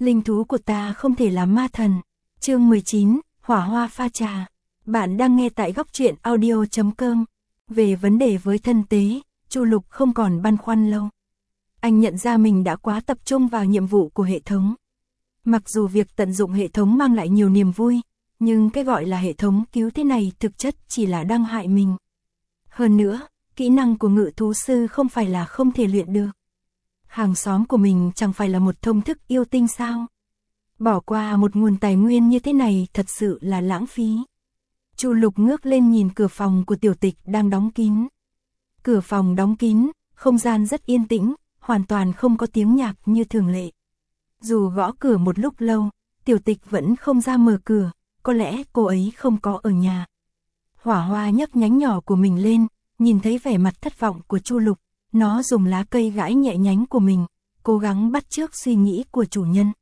Linh thú của ta không thể là ma thần. Chương 19, hỏa hoa pha trà. Bạn đang nghe tại góc truyện audio.com. Về vấn đề với thân tế, Chu Lục không còn băn khoăn lâu. Anh nhận ra mình đã quá tập trung vào nhiệm vụ của hệ thống. Mặc dù việc tận dụng hệ thống mang lại nhiều niềm vui, nhưng cái gọi là hệ thống cứu thế này thực chất chỉ là đang hại mình. Hơn nữa, kỹ năng của ngự thú sư không phải là không thể luyện được. Hàng xóm của mình chẳng phải là một thông thức yêu tinh sao? Bỏ qua một nguồn tài nguyên như thế này thật sự là lãng phí. Chu Lục ngước lên nhìn cửa phòng của Tiểu Tịch đang đóng kín. Cửa phòng đóng kín, không gian rất yên tĩnh, hoàn toàn không có tiếng nhạc như thường lệ. Dù gõ cửa một lúc lâu, Tiểu Tịch vẫn không ra mở cửa, có lẽ cô ấy không có ở nhà. Hỏa hoa nhấc nhánh nhỏ của mình lên, nhìn thấy vẻ mặt thất vọng của Chu Lục, nó dùng lá cây gãi nhẹ nhánh của mình, cố gắng bắt chước suy nghĩ của chủ nhân.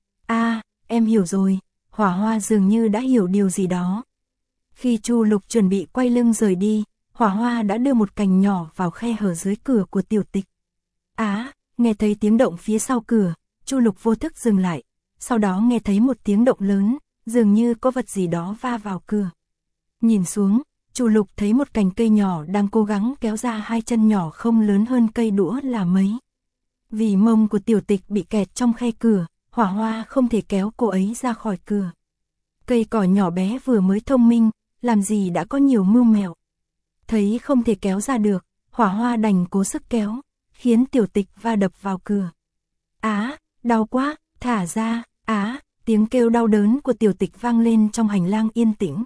Em hiểu rồi, hỏa hoa dường như đã hiểu điều gì đó. Khi Chu Lục chuẩn bị quay lưng rời đi, hỏa hoa đã đưa một cành nhỏ vào khe hở dưới cửa của Tiểu Tịch. Nghe thấy tiếng động phía sau cửa, Chu Lục vô thức dừng lại, sau đó nghe thấy một tiếng động lớn, dường như có vật gì đó va vào cửa. Nhìn xuống, Chu Lục thấy một cành cây nhỏ đang cố gắng kéo ra hai chân nhỏ không lớn hơn cây đũa là mấy. Vì mông của Tiểu Tịch bị kẹt trong khe cửa, hỏa hoa không thể kéo cô ấy ra khỏi cửa. Cây cỏ nhỏ bé vừa mới thông minh, làm gì đã có nhiều mưu mẹo. Thấy không thể kéo ra được, hỏa hoa đành cố sức kéo, khiến Tiểu Tịch va đập vào cửa. Đau quá, thả ra, tiếng kêu đau đớn của Tiểu Tịch vang lên trong hành lang yên tĩnh.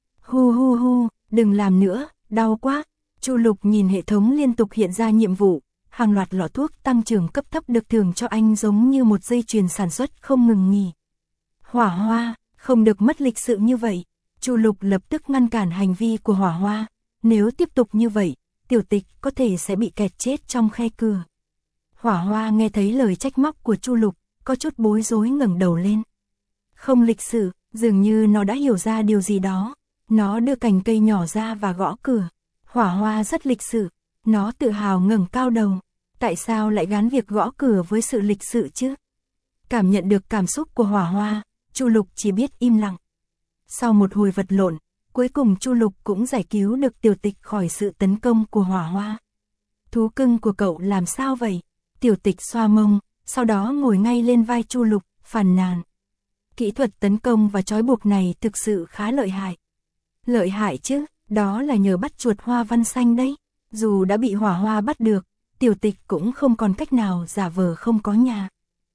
Hu, đừng làm nữa, đau quá. Chu Lục nhìn hệ thống liên tục hiện ra nhiệm vụ, hàng loạt lọ thuốc tăng trưởng cấp thấp được thưởng cho anh giống như một dây chuyền sản xuất không ngừng nghỉ. Hỏa hoa, không được mất lịch sự như vậy. Chu Lục lập tức ngăn cản hành vi của hỏa hoa, nếu tiếp tục như vậy, Tiểu Tịch có thể sẽ bị kẹt chết trong khe cửa. Hỏa hoa nghe thấy lời trách móc của Chu Lục, có chút bối rối ngẩng đầu lên. Không lịch sự, dường như nó đã hiểu ra điều gì đó. Nó đưa cành cây nhỏ ra và gõ cửa. Hỏa hoa rất lịch sự, nó tự hào ngẩng cao đầu. Tại sao lại gắn việc gõ cửa với sự lịch sự chứ? Cảm nhận được cảm xúc của hỏa hoa, Chu Lục chỉ biết im lặng. Sau một hồi vật lộn, cuối cùng Chu Lục cũng giải cứu được Tiểu Tịch khỏi sự tấn công của hỏa hoa. Thú cưng của cậu làm sao vậy? Tiểu Tịch xoa mông, sau đó ngồi ngay lên vai Chu Lục, phàn nàn. Kỹ thuật tấn công và trói buộc này thực sự khá lợi hại. Lợi hại chứ, đó là nhờ bắt chuột hoa văn xanh đấy. Dù đã bị hỏa hoa bắt được, Tiểu Tịch cũng không còn cách nào giả vờ không có nhà.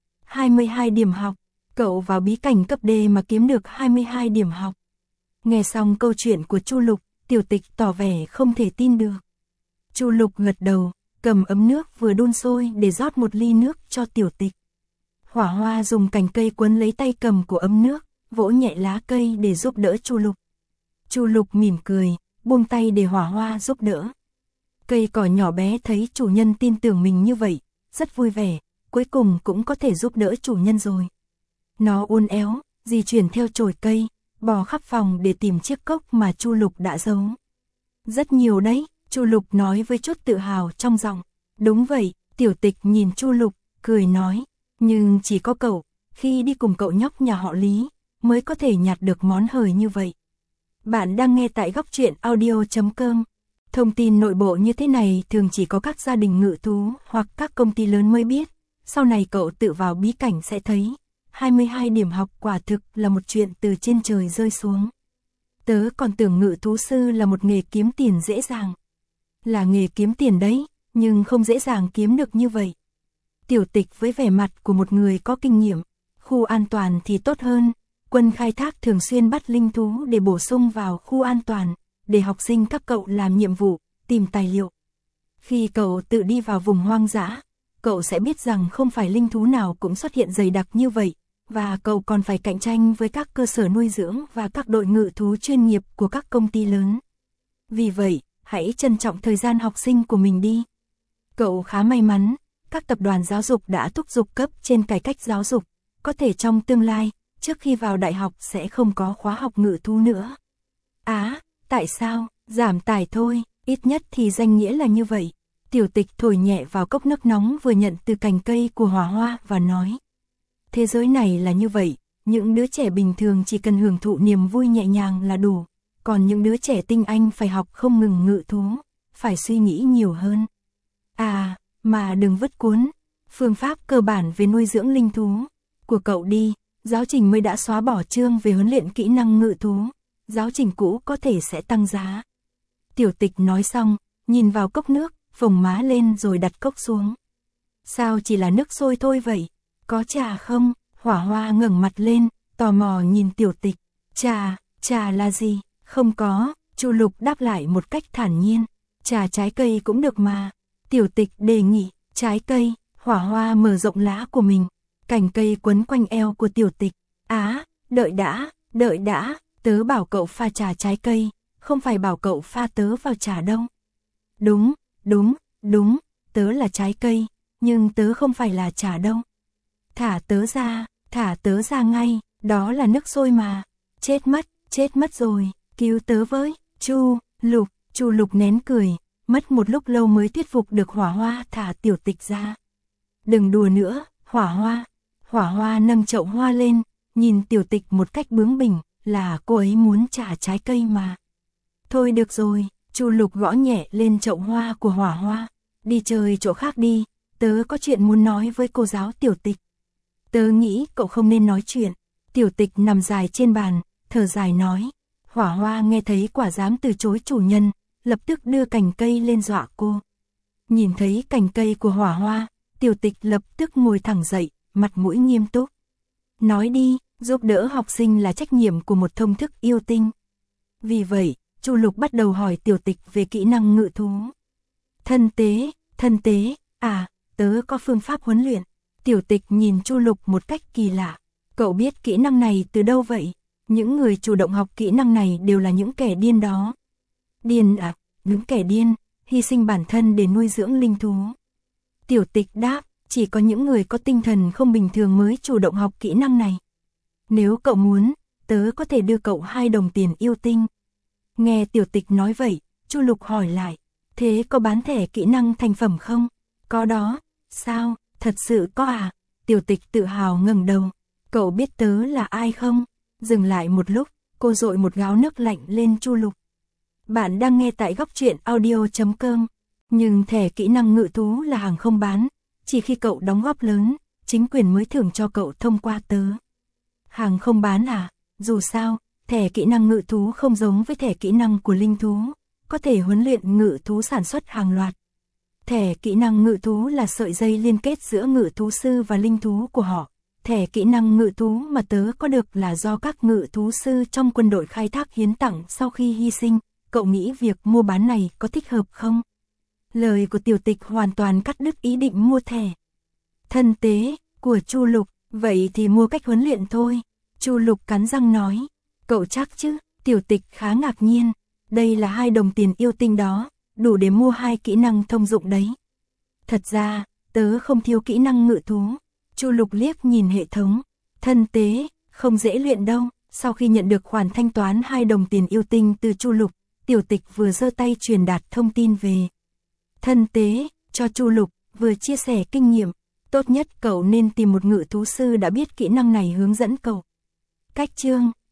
22 điểm học, cậu vào bí cảnh cấp D mà kiếm được 22 điểm học. Nghe xong câu chuyện của Chu Lục, Tiểu Tịch tỏ vẻ không thể tin được. Chu Lục gật đầu, cầm ấm nước vừa đun sôi để rót một ly nước cho Tiểu Tịch. Hỏa hoa dùng cành cây quấn lấy tay cầm của ấm nước, vỗ nhẹ lá cây để giúp đỡ Chu Lục. Chu Lục mỉm cười, buông tay để hỏa hoa giúp đỡ. Cây cỏ nhỏ bé thấy chủ nhân tin tưởng mình như vậy, rất vui vẻ, cuối cùng cũng có thể giúp đỡ chủ nhân rồi. Nó uốn éo, di chuyển theo chồi cây, bò khắp phòng để tìm chiếc cốc mà Chu Lục đã giấu. Rất nhiều đấy, Chu Lục nói với chút tự hào trong giọng. Đúng vậy, Tiểu Tịch nhìn Chu Lục, cười nói, nhưng chỉ có cậu, khi đi cùng cậu nhóc nhà họ Lý, mới có thể nhặt được món hời như vậy. Bạn đang nghe tại góc truyện audio.com. Thông tin nội bộ như thế này thường chỉ có các gia đình ngự thú hoặc các công ty lớn mới biết. Sau này cậu tự vào bí cảnh sẽ thấy, 22 điểm học quả thực là một chuyện từ trên trời rơi xuống. Tớ còn tưởng ngự thú sư là một nghề kiếm tiền dễ dàng. Là nghề kiếm tiền đấy, nhưng không dễ dàng kiếm được như vậy. Tiểu Tịch với vẻ mặt của một người có kinh nghiệm, khu an toàn thì tốt hơn. Quân khai thác thường xuyên bắt linh thú để bổ sung vào khu an toàn, để học sinh các cậu làm nhiệm vụ, tìm tài liệu. Khi cậu tự đi vào vùng hoang dã, cậu sẽ biết rằng không phải linh thú nào cũng xuất hiện dày đặc như vậy, và cậu còn phải cạnh tranh với các cơ sở nuôi dưỡng và các đội ngự thú chuyên nghiệp của các công ty lớn. Vì vậy, hãy trân trọng thời gian học sinh của mình đi. Cậu khá may mắn, các tập đoàn giáo dục đã thúc giục cấp trên cải cách giáo dục, có thể trong tương lai, trước khi vào đại học sẽ không có khóa học ngự thú nữa. Tại sao? Giảm tải thôi, ít nhất thì danh nghĩa là như vậy. Tiểu Tịch thổi nhẹ vào cốc nước nóng vừa nhận từ cành cây của hỏa hoa và nói. Thế giới này là như vậy, những đứa trẻ bình thường chỉ cần hưởng thụ niềm vui nhẹ nhàng là đủ, còn những đứa trẻ tinh anh phải học không ngừng ngự thú, phải suy nghĩ nhiều hơn. À, mà đừng vứt cuốn phương pháp cơ bản về nuôi dưỡng linh thú của cậu đi, giáo trình mới đã xóa bỏ chương về huấn luyện kỹ năng ngự thú, giáo trình cũ có thể sẽ tăng giá. Tiểu Tịch nói xong, nhìn vào cốc nước, phồng má lên rồi đặt cốc xuống. Sao chỉ là nước sôi thôi vậy? Có trà không? Hỏa Hoa ngẩng mặt lên, tò mò nhìn Tiểu Tịch. Trà là gì? Không có, Chu Lục đáp lại một cách thản nhiên. Trà trái cây cũng được mà. Tiểu Tịch đề nghị, trái cây. Hỏa Hoa mở rộng lá của mình, cành cây quấn quanh eo của Tiểu Tịch. Á, đợi đã, tớ bảo cậu pha trà trái cây, không phải bảo cậu pha tớ vào trà đâu. Đúng, tớ là trái cây, nhưng tớ không phải là trà đâu. Thả tớ ra ngay, đó là nước sôi mà. Chết mất rồi, cứu tớ với. Chu Lục nén cười, mất một lúc lâu mới thuyết phục được Hỏa Hoa thả Tiểu Tịch ra. Đừng đùa nữa, Hỏa Hoa nâng chậu hoa lên, nhìn Tiểu Tịch một cách bướng bỉnh, là cô ấy muốn trả trái cây mà. Thôi được rồi, Chu Lục gõ nhẹ lên chậu hoa của Hỏa Hoa. Đi chơi chỗ khác đi, tớ có chuyện muốn nói với cô giáo Tiểu Tịch. Tớ nghĩ cậu không nên nói chuyện. Tiểu Tịch nằm dài trên bàn, thở dài nói. Hỏa Hoa nghe thấy quả dám từ chối chủ nhân, lập tức đưa cành cây lên dọa cô. Nhìn thấy cành cây của Hỏa Hoa, Tiểu Tịch lập tức ngồi thẳng dậy, mặt mũi nghiêm túc. Nói đi, giúp đỡ học sinh là trách nhiệm của một thông thức yêu tinh. Vì vậy, Chu Lục bắt đầu hỏi Tiểu Tịch về kỹ năng ngự thú. Thân tế, à, tớ có phương pháp huấn luyện. Tiểu Tịch nhìn Chu Lục một cách kỳ lạ. Cậu biết kỹ năng này từ đâu vậy? Những người chủ động học kỹ năng này đều là những kẻ điên đó. Điên à? Những kẻ điên, hy sinh bản thân để nuôi dưỡng linh thú. Tiểu Tịch đáp, chỉ có những người có tinh thần không bình thường mới chủ động học kỹ năng này. Nếu cậu muốn, tớ có thể đưa cậu 2 đồng tiền yêu tinh. Nghe Tiểu Tịch nói vậy, Chu Lục hỏi lại, thế có bán thẻ kỹ năng thành phẩm không? Có đó. Sao, thật sự có à? Tiểu Tịch tự hào ngẩng đầu. Cậu biết tớ là ai không? Dừng lại một lúc, cô dội một gáo nước lạnh lên Chu Lục. Bạn đang nghe tại góc truyện audio.com. Nhưng thẻ kỹ năng ngự thú là hàng không bán, chỉ khi cậu đóng góp lớn, chính quyền mới thưởng cho cậu thông qua tớ. Hàng không bán à? Dù sao, thẻ kỹ năng ngự thú không giống với thẻ kỹ năng của linh thú, có thể huấn luyện ngự thú sản xuất hàng loạt. Thẻ kỹ năng ngự thú là sợi dây liên kết giữa ngự thú sư và linh thú của họ. Thẻ kỹ năng ngự thú mà tớ có được là do các ngự thú sư trong quân đội khai thác hiến tặng sau khi hy sinh. Cậu nghĩ việc mua bán này có thích hợp không? Lời của Tiểu Tịch hoàn toàn cắt đứt ý định mua thẻ thân tế của Chu Lục. Vậy thì mua cách huấn luyện thôi. Chu Lục cắn răng nói. Cậu chắc chứ? Tiểu Tịch khá ngạc nhiên. Đây là 2 đồng tiền yêu tinh đó, đủ để mua 2 kỹ năng thông dụng đấy. Thật ra, tớ không thiếu kỹ năng ngự thú. Chu Lục liếc nhìn hệ thống. Thân tế, không dễ luyện đâu. Sau khi nhận được khoản thanh toán 2 đồng tiền yêu tinh từ Chu Lục, Tiểu Tịch vừa giơ tay truyền đạt thông tin về thân tế cho Chu Lục, vừa chia sẻ kinh nghiệm. Tốt nhất cậu nên tìm một ngự thú sư đã biết kỹ năng này hướng dẫn cậu. Cách chương